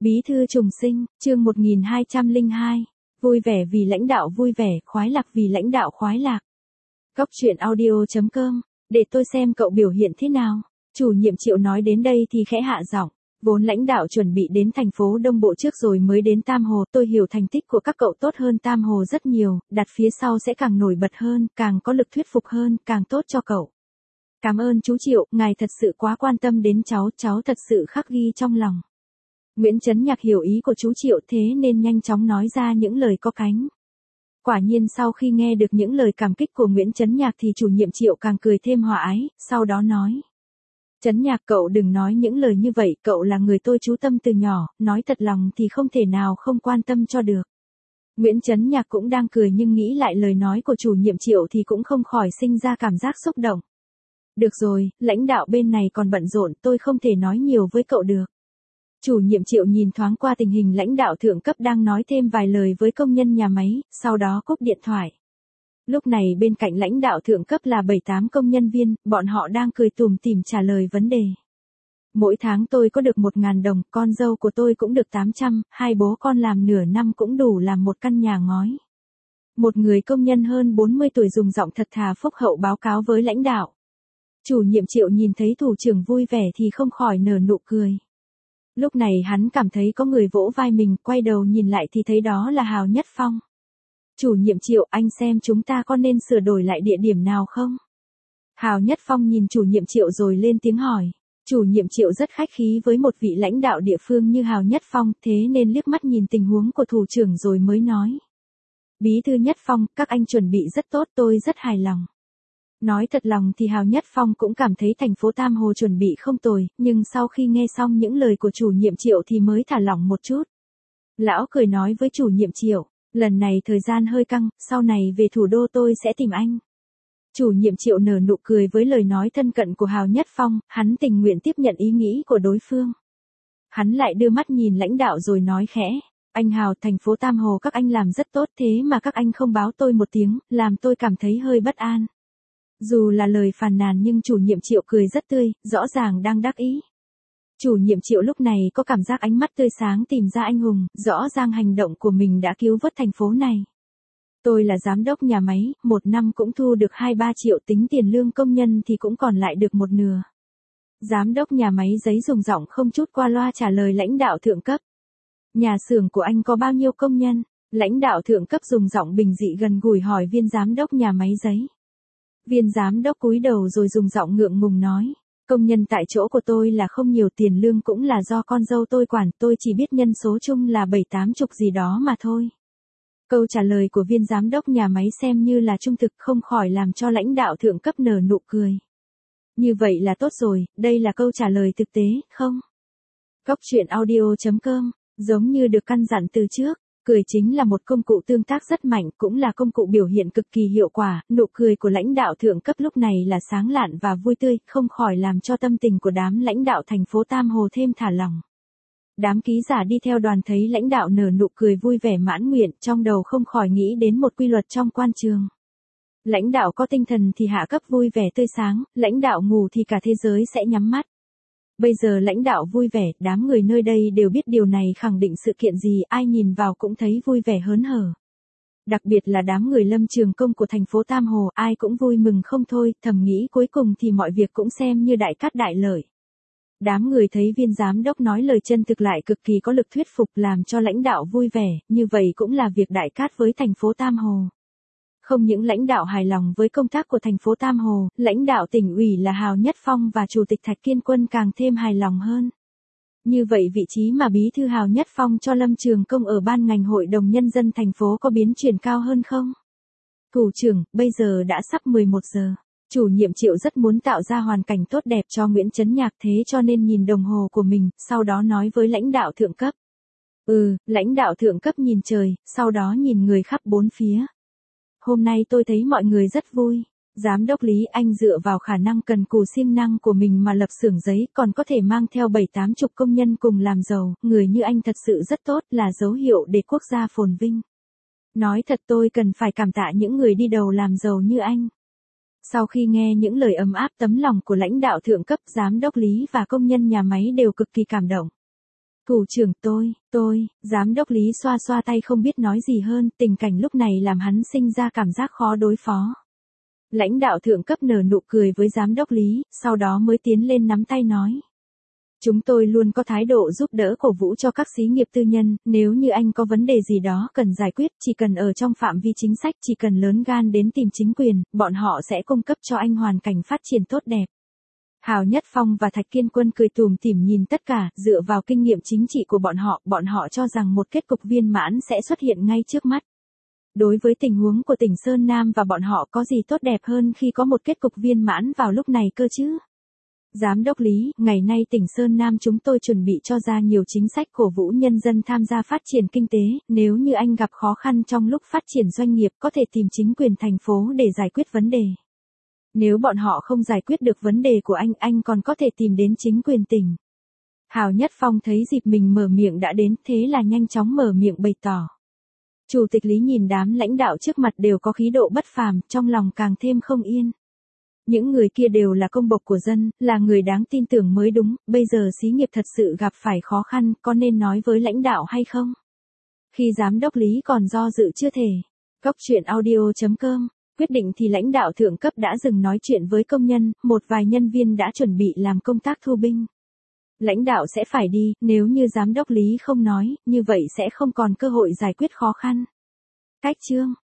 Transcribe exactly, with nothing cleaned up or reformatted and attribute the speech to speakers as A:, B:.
A: Bí thư trùng sinh, chương một nghìn hai trăm lẻ hai. Vui vẻ vì lãnh đạo vui vẻ, khoái lạc vì lãnh đạo khoái lạc. Góc truyện audio chấm com, để tôi xem cậu biểu hiện thế nào. Chủ nhiệm Triệu nói đến đây thì khẽ hạ giọng. Vốn lãnh đạo chuẩn bị đến thành phố Đông Bộ trước rồi mới đến Tam Hồ. Tôi hiểu thành tích của các cậu tốt hơn Tam Hồ rất nhiều, đặt phía sau sẽ càng nổi bật hơn, càng có lực thuyết phục hơn, càng tốt cho cậu. Cảm ơn chú Triệu, ngài thật sự quá quan tâm đến cháu, cháu thật sự khắc ghi trong lòng. Nguyễn Chấn Nhạc hiểu ý của chú Triệu thế nên nhanh chóng nói ra những lời có cánh. Quả nhiên sau khi nghe được những lời cảm kích của Nguyễn Chấn Nhạc thì chủ nhiệm Triệu càng cười thêm hòa ái, sau đó nói. Chấn Nhạc cậu đừng nói những lời như vậy, cậu là người tôi chú tâm từ nhỏ, nói thật lòng thì không thể nào không quan tâm cho được. Nguyễn Chấn Nhạc cũng đang cười nhưng nghĩ lại lời nói của chủ nhiệm Triệu thì cũng không khỏi sinh ra cảm giác xúc động. Được rồi, lãnh đạo bên này còn bận rộn, tôi không thể nói nhiều với cậu được. Chủ nhiệm Triệu nhìn thoáng qua tình hình lãnh đạo thượng cấp đang nói thêm vài lời với công nhân nhà máy, sau đó cúp điện thoại. Lúc này bên cạnh lãnh đạo thượng cấp là bảy tám công nhân viên, bọn họ đang cười tủm tỉm trả lời vấn đề. Mỗi tháng tôi có được một ngàn đồng, con dâu của tôi cũng được tám trăm, hai bố con làm nửa năm cũng đủ làm một căn nhà ngói. Một người công nhân hơn bốn mươi tuổi dùng giọng thật thà phúc hậu báo cáo với lãnh đạo. Chủ nhiệm Triệu nhìn thấy thủ trưởng vui vẻ thì không khỏi nở nụ cười. Lúc này hắn cảm thấy có người vỗ vai mình, quay đầu nhìn lại thì thấy đó là Hào Nhất Phong. Chủ nhiệm Triệu, anh xem chúng ta có nên sửa đổi lại địa điểm nào không? Hào Nhất Phong nhìn chủ nhiệm Triệu rồi lên tiếng hỏi. Chủ nhiệm Triệu rất khách khí với một vị lãnh đạo địa phương như Hào Nhất Phong, thế nên liếc mắt nhìn tình huống của thủ trưởng rồi mới nói. Bí thư Nhất Phong, các anh chuẩn bị rất tốt, tôi rất hài lòng. Nói thật lòng thì Hào Nhất Phong cũng cảm thấy thành phố Tam Hồ chuẩn bị không tồi, nhưng sau khi nghe xong những lời của chủ nhiệm Triệu thì mới thả lỏng một chút. Lão cười nói với chủ nhiệm Triệu, lần này thời gian hơi căng, sau này về thủ đô tôi sẽ tìm anh. Chủ nhiệm Triệu nở nụ cười với lời nói thân cận của Hào Nhất Phong, hắn tình nguyện tiếp nhận ý nghĩ của đối phương. Hắn lại đưa mắt nhìn lãnh đạo rồi nói khẽ, anh Hào, thành phố Tam Hồ các anh làm rất tốt thế mà các anh không báo tôi một tiếng, làm tôi cảm thấy hơi bất an. Dù là lời phàn nàn nhưng chủ nhiệm Triệu cười rất tươi, rõ ràng đang đắc ý. Chủ nhiệm Triệu lúc này có cảm giác ánh mắt tươi sáng tìm ra anh hùng, rõ ràng hành động của mình đã cứu vớt thành phố này. Tôi là giám đốc nhà máy, một năm cũng thu được hai ba triệu, tính tiền lương công nhân thì cũng còn lại được một nửa. Giám đốc nhà máy giấy dùng giọng không chút qua loa trả lời lãnh đạo thượng cấp. Nhà xưởng của anh có bao nhiêu công nhân? Lãnh đạo thượng cấp dùng giọng bình dị gần gũi hỏi viên giám đốc nhà máy giấy. Viên giám đốc cúi đầu rồi dùng giọng ngượng ngùng nói, công nhân tại chỗ của tôi là không nhiều, tiền lương cũng là do con dâu tôi quản, tôi chỉ biết nhân số chung là bảy tám chục gì đó mà thôi. Câu trả lời của viên giám đốc nhà máy xem như là trung thực, không khỏi làm cho lãnh đạo thượng cấp nở nụ cười. Như vậy là tốt rồi, đây là câu trả lời thực tế, không? Góc truyện audio chấm com, giống như được căn dặn từ trước. Cười chính là một công cụ tương tác rất mạnh, cũng là công cụ biểu hiện cực kỳ hiệu quả, nụ cười của lãnh đạo thượng cấp lúc này là sáng lạn và vui tươi, không khỏi làm cho tâm tình của đám lãnh đạo thành phố Tam Hồ thêm thả lỏng. Đám ký giả đi theo đoàn thấy lãnh đạo nở nụ cười vui vẻ mãn nguyện, trong đầu không khỏi nghĩ đến một quy luật trong quan trường. Lãnh đạo có tinh thần thì hạ cấp vui vẻ tươi sáng, lãnh đạo ngủ thì cả thế giới sẽ nhắm mắt. Bây giờ lãnh đạo vui vẻ, đám người nơi đây đều biết điều này khẳng định sự kiện gì, ai nhìn vào cũng thấy vui vẻ hớn hở. Đặc biệt là đám người Lâm Trường Công của thành phố Tam Hồ, ai cũng vui mừng không thôi, thầm nghĩ cuối cùng thì mọi việc cũng xem như đại cát đại lợi. Đám người thấy viên giám đốc nói lời chân thực lại cực kỳ có lực thuyết phục làm cho lãnh đạo vui vẻ, như vậy cũng là việc đại cát với thành phố Tam Hồ. Không những lãnh đạo hài lòng với công tác của thành phố Tam Hồ, lãnh đạo tỉnh ủy là Hào Nhất Phong và Chủ tịch Thạch Kiên Quân càng thêm hài lòng hơn. Như vậy vị trí mà bí thư Hào Nhất Phong cho Lâm Trường Công ở ban ngành hội đồng nhân dân thành phố có biến chuyển cao hơn không? Thủ trưởng, bây giờ đã sắp mười một giờ. Chủ nhiệm Triệu rất muốn tạo ra hoàn cảnh tốt đẹp cho Nguyễn Chấn Nhạc thế cho nên nhìn đồng hồ của mình, sau đó nói với lãnh đạo thượng cấp. Ừ, lãnh đạo thượng cấp nhìn trời, sau đó nhìn người khắp bốn phía. Hôm nay tôi thấy mọi người rất vui. Giám đốc Lý, anh dựa vào khả năng cần cù siêng năng của mình mà lập xưởng giấy, còn có thể mang theo bảy tám chục công nhân cùng làm giàu, người như anh thật sự rất tốt, là dấu hiệu để quốc gia phồn vinh. Nói thật tôi cần phải cảm tạ những người đi đầu làm giàu như anh. Sau khi nghe những lời ấm áp tấm lòng của lãnh đạo thượng cấp, giám đốc Lý và công nhân nhà máy đều cực kỳ cảm động. Thủ trưởng tôi, tôi, giám đốc Lý xoa xoa tay không biết nói gì hơn, tình cảnh lúc này làm hắn sinh ra cảm giác khó đối phó. Lãnh đạo thượng cấp nở nụ cười với giám đốc Lý, sau đó mới tiến lên nắm tay nói. Chúng tôi luôn có thái độ giúp đỡ cổ vũ cho các xí nghiệp tư nhân, nếu như anh có vấn đề gì đó cần giải quyết, chỉ cần ở trong phạm vi chính sách, chỉ cần lớn gan đến tìm chính quyền, bọn họ sẽ cung cấp cho anh hoàn cảnh phát triển tốt đẹp. Hào Nhất Phong và Thạch Kiên Quân cười tủm tỉm nhìn tất cả, dựa vào kinh nghiệm chính trị của bọn họ, bọn họ cho rằng một kết cục viên mãn sẽ xuất hiện ngay trước mắt. Đối với tình huống của tỉnh Sơn Nam và bọn họ có gì tốt đẹp hơn khi có một kết cục viên mãn vào lúc này cơ chứ? Giám đốc Lý, ngày nay tỉnh Sơn Nam chúng tôi chuẩn bị cho ra nhiều chính sách cổ vũ nhân dân tham gia phát triển kinh tế, nếu như anh gặp khó khăn trong lúc phát triển doanh nghiệp có thể tìm chính quyền thành phố để giải quyết vấn đề. Nếu bọn họ không giải quyết được vấn đề của anh, anh còn có thể tìm đến chính quyền tỉnh. Hào Nhất Phong thấy dịp mình mở miệng đã đến, thế là nhanh chóng mở miệng bày tỏ. Chủ tịch Lý nhìn đám lãnh đạo trước mặt đều có khí độ bất phàm, trong lòng càng thêm không yên. Những người kia đều là công bộc của dân, là người đáng tin tưởng mới đúng, bây giờ xí nghiệp thật sự gặp phải khó khăn, có nên nói với lãnh đạo hay không? Khi giám đốc Lý còn do dự chưa thể. Cốc truyện audio chấm com quyết định thì lãnh đạo thượng cấp đã dừng nói chuyện với công nhân, một vài nhân viên đã chuẩn bị làm công tác thu binh. Lãnh đạo sẽ phải đi, nếu như giám đốc Lý không nói, như vậy sẽ không còn cơ hội giải quyết khó khăn. Cách chương